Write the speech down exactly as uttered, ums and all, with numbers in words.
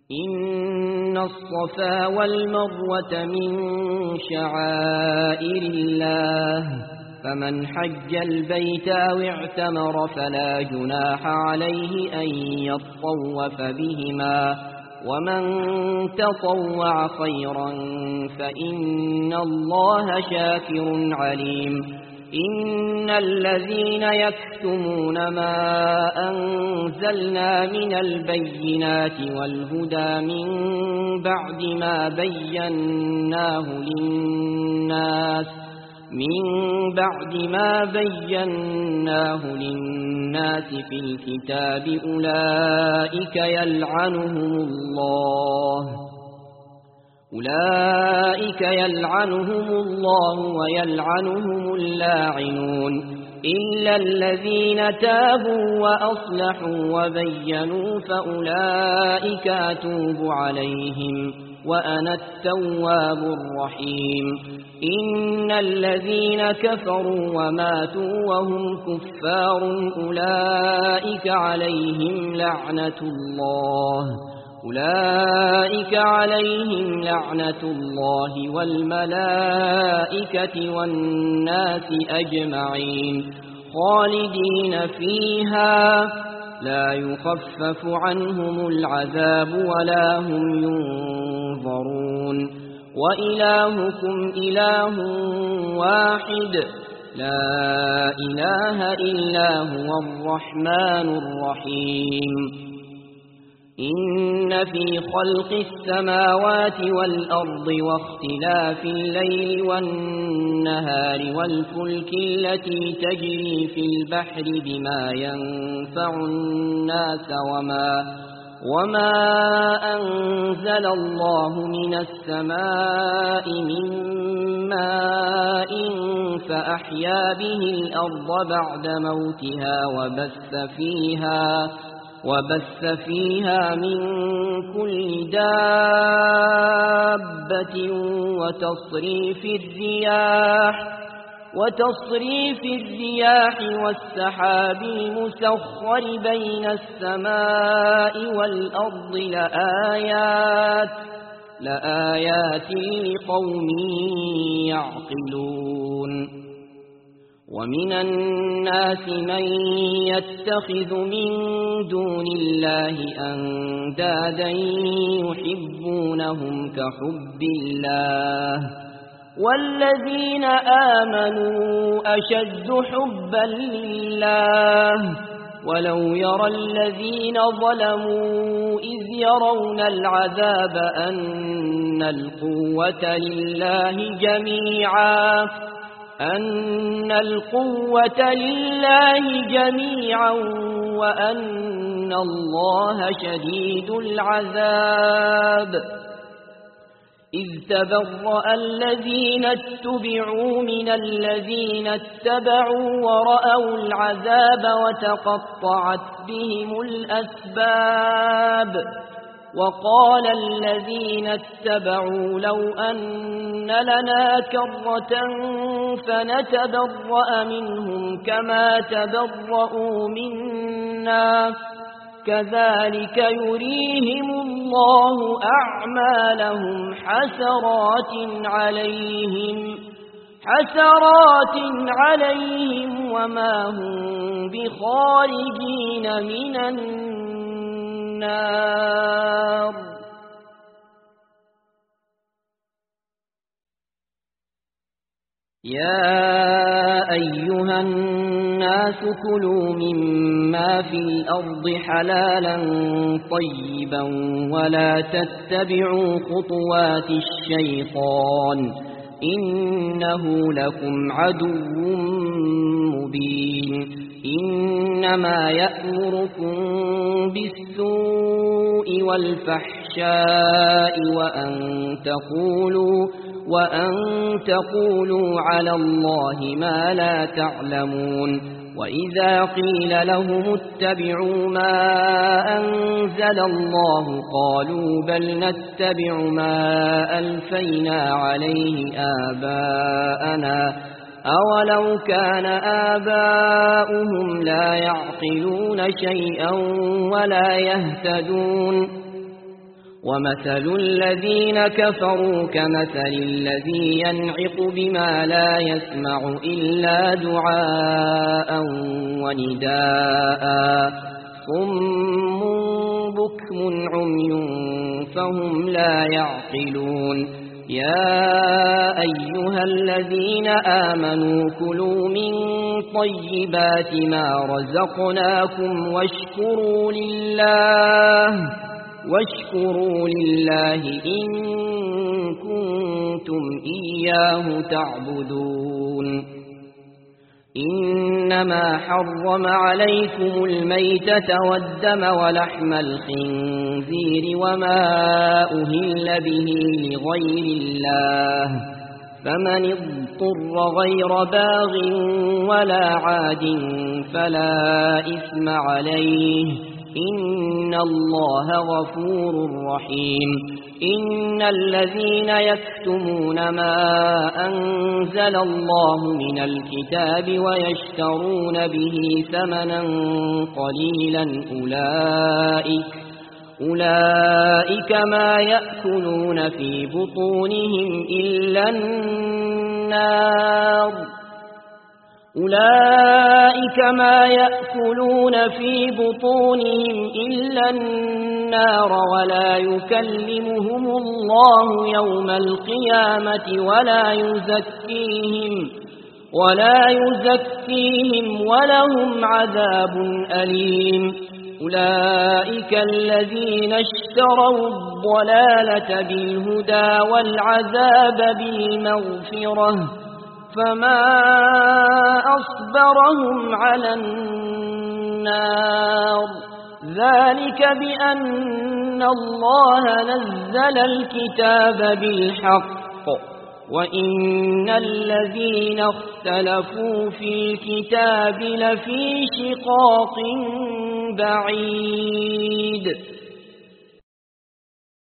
إن الصفا والمروة من شعائر الله فمن حج البيت أو اعتمر فلا جناح عليه أن يطوف بهما ومن تطوع خيرا فإن الله شاكر عليم إن الذين يكتمون ما أنزلنا من البينات والهدى من بعد ما بيناه للناس من بعد ما بيناه للناس في الكتاب أولئك يلعنهم الله أولئك يلعنهم الله ويلعنهم اللاعنون إلا الذين تابوا وأصلحوا وبينوا فأولئك أتوب عليهم وأنا التواب الرحيم إن الذين كفروا وماتوا وهم كفار أولئك عليهم لعنة الله أولئك عليهم لعنة الله والملائكة والناس أجمعين خالدين فيها لا يخفف عنهم العذاب ولا هم ينظرون وإلهكم إله واحد لا إله إلا هو الرحمن الرحيم إن في خلق السماوات والأرض واختلاف الليل والنهار والفلك التي تجري في البحر بما ينفع الناس وما وما أنزل الله من السماء من ماء فأحيا به الأرض بعد موتها وبث فيها وبث فيها من كل دابة وتصريف الرياح وتصريف الرياح والسحاب المسخر بين السماء والأرض لآيات لآيات لقوم يعقلون ومن الناس من يتخذ من دون الله أندادا يحبونهم كحب الله والذين آمنوا أشد حبا لله ولو يرى الذين ظلموا إذ يرون العذاب أن القوة لله جميعا أن القوة لله جميعا وأن الله شديد العذاب إذ تبرأ الذين اتبعوا من الذين اتبعوا ورأوا العذاب وتقطعت بهم الأسباب وقال الذين اتبعوا لو أن لنا كرة فنتبرأ منهم كما تبرأوا منا كذلك يريهم الله أعمالهم حسرات عليهم حسرات عليهم وما هم بخارجين من النار يا أيها الناس كلوا مما في الأرض حلالا طيبا ولا تتبعوا خطوات الشيطان إنه لكم عدو مبين إنما يأمركم بالسوء والفحشاء وأن تقولوا وأن تقولوا على الله ما لا تعلمون وإذا قيل لهم اتبعوا ما أنزل الله قالوا بل نتبع ما ألفينا عليه آباءنا أولو كان آباؤهم لا يعقلون شيئا ولا يهتدون ومثل الذين كفروا كمثل الذي ينعق بما لا يسمع إلا دعاء ونداء صم بكم عمي فهم لا يعقلون يا أيها الذين آمنوا كلوا من طيبات ما رزقناكم واشكروا لله واشكروا لله إن كنتم إياه تعبدون إنما حرم عليكم الميتة والدم ولحم الخنزير وما أهل به لغير الله فمن اضطر غير باغ ولا عاد فلا إثم عليه إن الله غفور رحيم إن الذين يكتمون ما أنزل الله من الكتاب ويشترون به ثمنا قليلا أولئك أولئك ما يأكلون في بطونهم إلا النار أولئك ما يأكلون في بطونهم إلا النار ولا يكلمهم الله يوم القيامة ولا يزكيهم ولا يزكيهم ولهم عذاب أليم أولئك الذين اشتروا الضلالة بالهدى والعذاب بالمغفرة فما أصبرهم على النار ذلك بأن الله نزل الكتاب بالحق وإن الذين اختلفوا في الكتاب لفي شقاق بعيد